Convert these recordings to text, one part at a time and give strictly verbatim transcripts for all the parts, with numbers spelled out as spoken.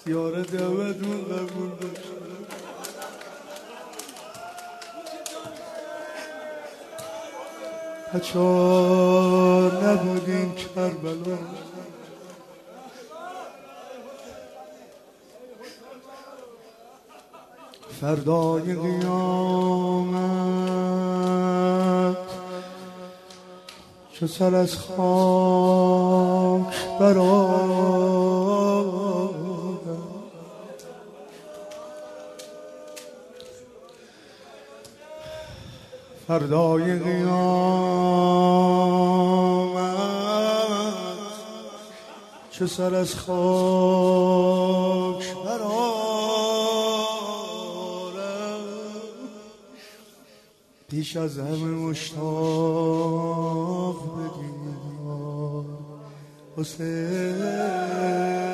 یاره دعوتون قبول بشه. بچه ها نبودیم کربلا، فردای قیامت چو سر از خاک برآورم، فردای قیامت چو سر از خاک برآرم، پیش از همه مشتاق بدید حسین.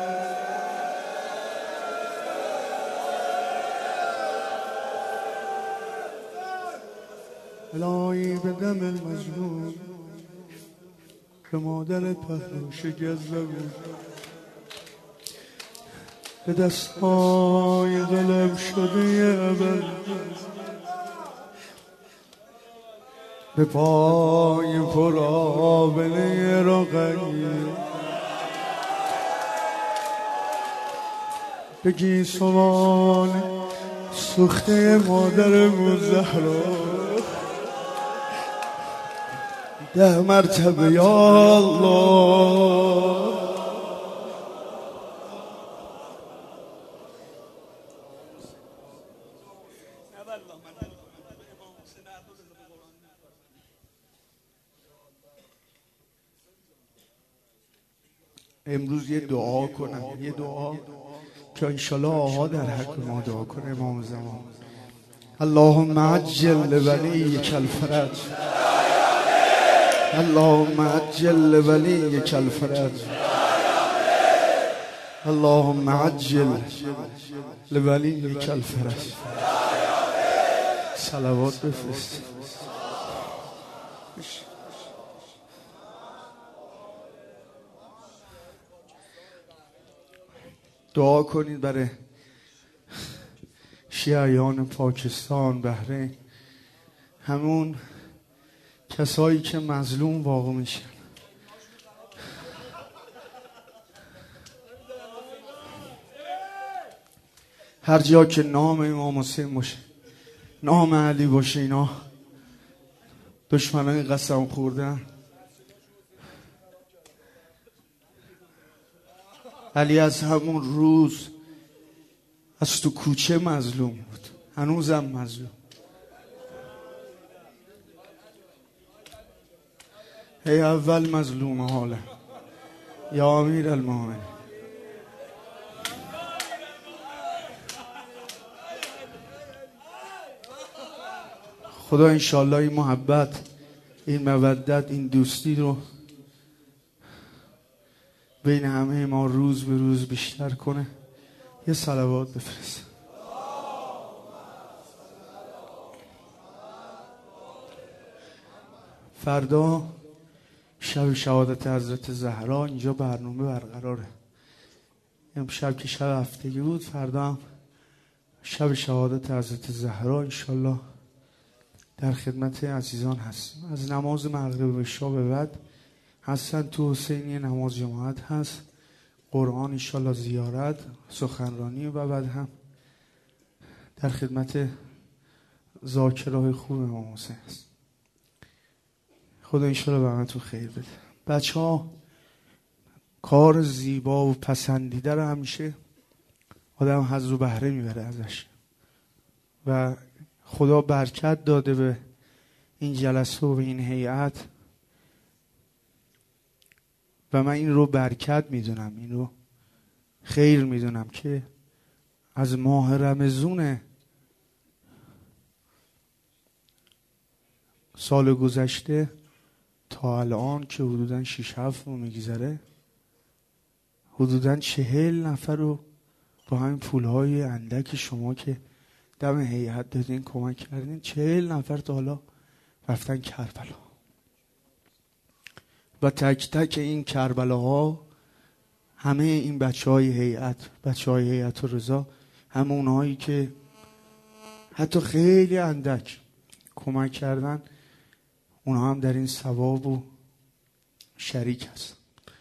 الهی به دم المظلوم به مادر پهلو شکسته بود، به دستهای قلب شده ابد، به پای پر آبله رقیه، به گیسوان سوخته مادر زهرا، ده مرتبه یا الله. امروز یه دعا کنم، یه دعا که انشالله آها در حق ما دعا کنه. امام زمان اللهم عجل لولیک الفرج، اللهم عجل لولیک الفرج، اللهم عجل لولیک الفرج. صلوات بفرست. دعا کنید برای شیعیان پاکستان، بحرین، همون کسایی که مظلوم واقع میشن. هر جا که نام امام حسین باشه، نام علی باشه، اینا دشمنان قسم خوردن. علی از همون روز از تو کوچه مظلوم بود، هنوزم مظلوم. ای اول مظلوم حالا یا امیر المؤمنین. خدا انشالله این محبت، این مودت، این دوستی رو بین همه ما روز به روز بیشتر کنه. یه صلوات بفرست. فردا شب شهادت حضرت زهرا اینجا برنامه برقراره. امشب که شب هفتگی بود، فردا هم شب شهادت حضرت زهرا انشالله در خدمت عزیزان هستیم. از نماز مغرب و عشا به بعد حسن تو حسینی نماز جماعت هست، قرآن انشالله زیارت، سخنرانی و بعد هم در خدمت ذاکرهای خوب امام حسین هست. خدا انشالله به من تو خیر بده. بچه ها کار زیبا و پسندیده رو همیشه آدم حظ و بهره میبره ازش و خدا برکت داده به این جلسه و به این هیئت و من این رو برکت میدونم، این رو خیر میدونم که از ماه رمضان سال گذشته تا الان که حدوداً شش هفت ماه میگذره، حدوداً چهل نفر رو با همین پولهای اندک شما که دم هیئت دادین کمک کردین، چهل نفر تا حالا رفتن کربلا و تک تک این کربلاها همه این بچه های هیئت، بچه های هیئت رضا، همه اونهایی که حتی خیلی اندک کمک کردن، اونها هم در این ثواب و شریک هست.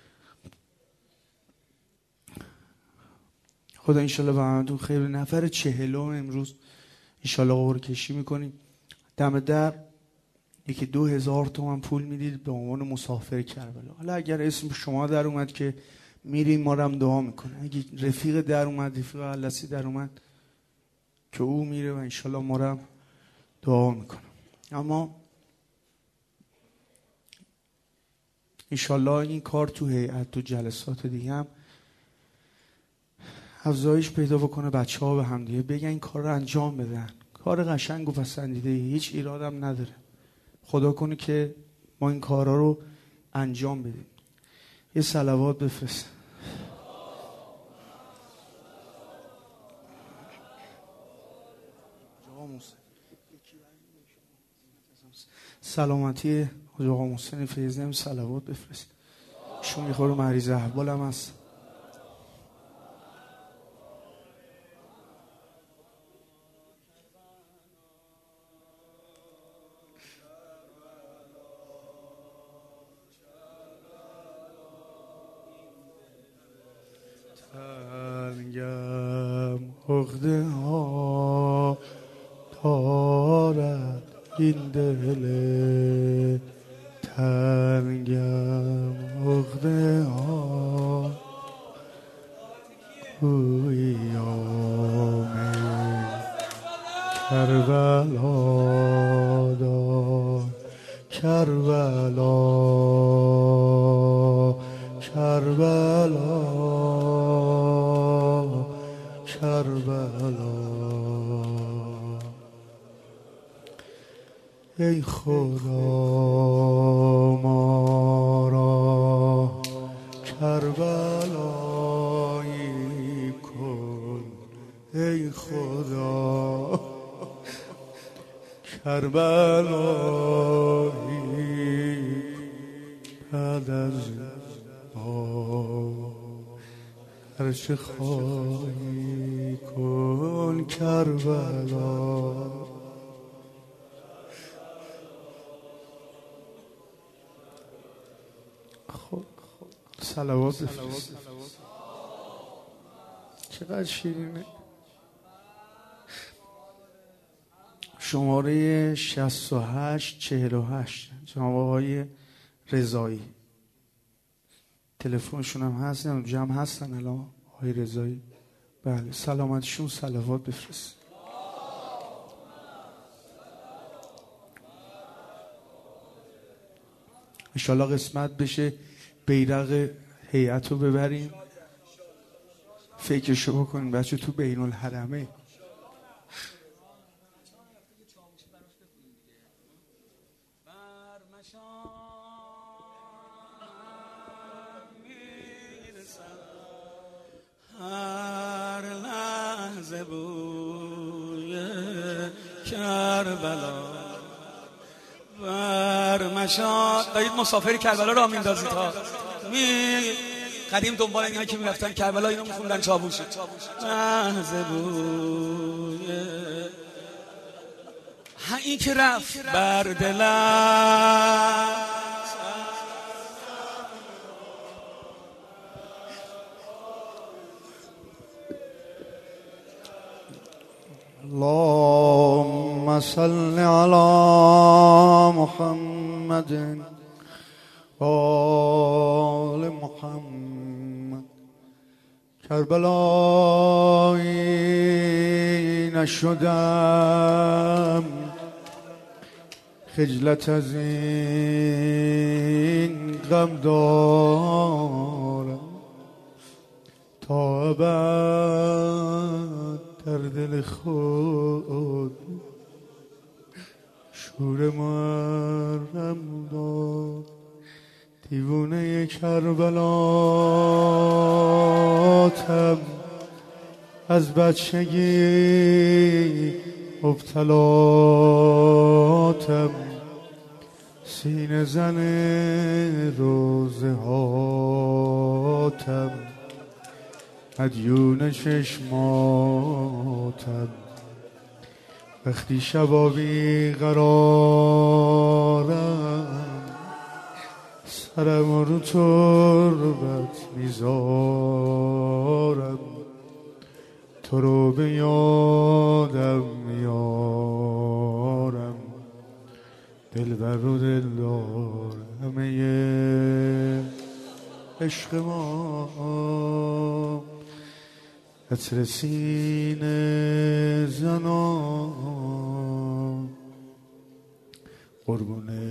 خدا انشالله به همتون خیر. نفر چهلم امروز انشالله قرعه کشی میکنیم. دم در یکی دو هزار تومن پول میدید به عنوان مسافر کربلا. حالا اگر اسم شما در اومد که میریم، ما رو هم دعا میکنه. اگه رفیق در اومد، رفیق علسی در اومد که او میره و انشالله ما رو هم دعا میکنه. اما انشالله این کار تو هیئت، تو جلسات دیگه هم افزایش پیدا بکنه، بچه ها به هم دیگه بگن این کار رو انجام بدن. کار قشنگ و پسندیده، هیچ ایرادم نداره. خدا کنه که ما این کارا رو انجام بدیم. یه صلوات بفرست. سلامتی آقا محسن فیضی هم صلوات بفرست. شون میخوره مریض احوال هم هست. تنگم عقده ها دارد این دل، تنگم عقده ها اویام کربلا دار، کربلا کربلا کربلا. ای خدا ما را کربلایی کن، ای خدا کربلایی بعد از ما هر چه خواهی کن کربلا. خب صلوات بفرست. چقدر شیرینه. شماره شصت و هشت چهل و هشت جناب آقای رضایی، تلفنشون هم هست، نه جمع هستن الان آقای رضایی. بله سلامتشون صلوات بفرست. انشالله قسمت بشه بیرق هیئت رو ببریم. فکرشو بکنیم بچه تو بین الحرمه. هر لحظه بوی کربلا بر مشان. دارید مسافر کربلا را میندازید ها. می قدیم دنبال اینا که میرفتن کربلا اینو میخوندن چاووشی. لحظه بوی ها این که رفت بر دلم. اللهم صل على محمد و آل محمد. کربلایی نشدم خجلت از این غم دارم، تا ابد در دل خود شور محرم دار. دیوونه کربلاتم از بچگی مبتلاتم، سینه زن روزه هاتم. مدیون چشماتم. وقتی شبا بی قرارم سرم رو تربت میذارم، تو رو به یادم میارم. دلبر و دلدار همه عشق ما، عطر سینه زنان قربونه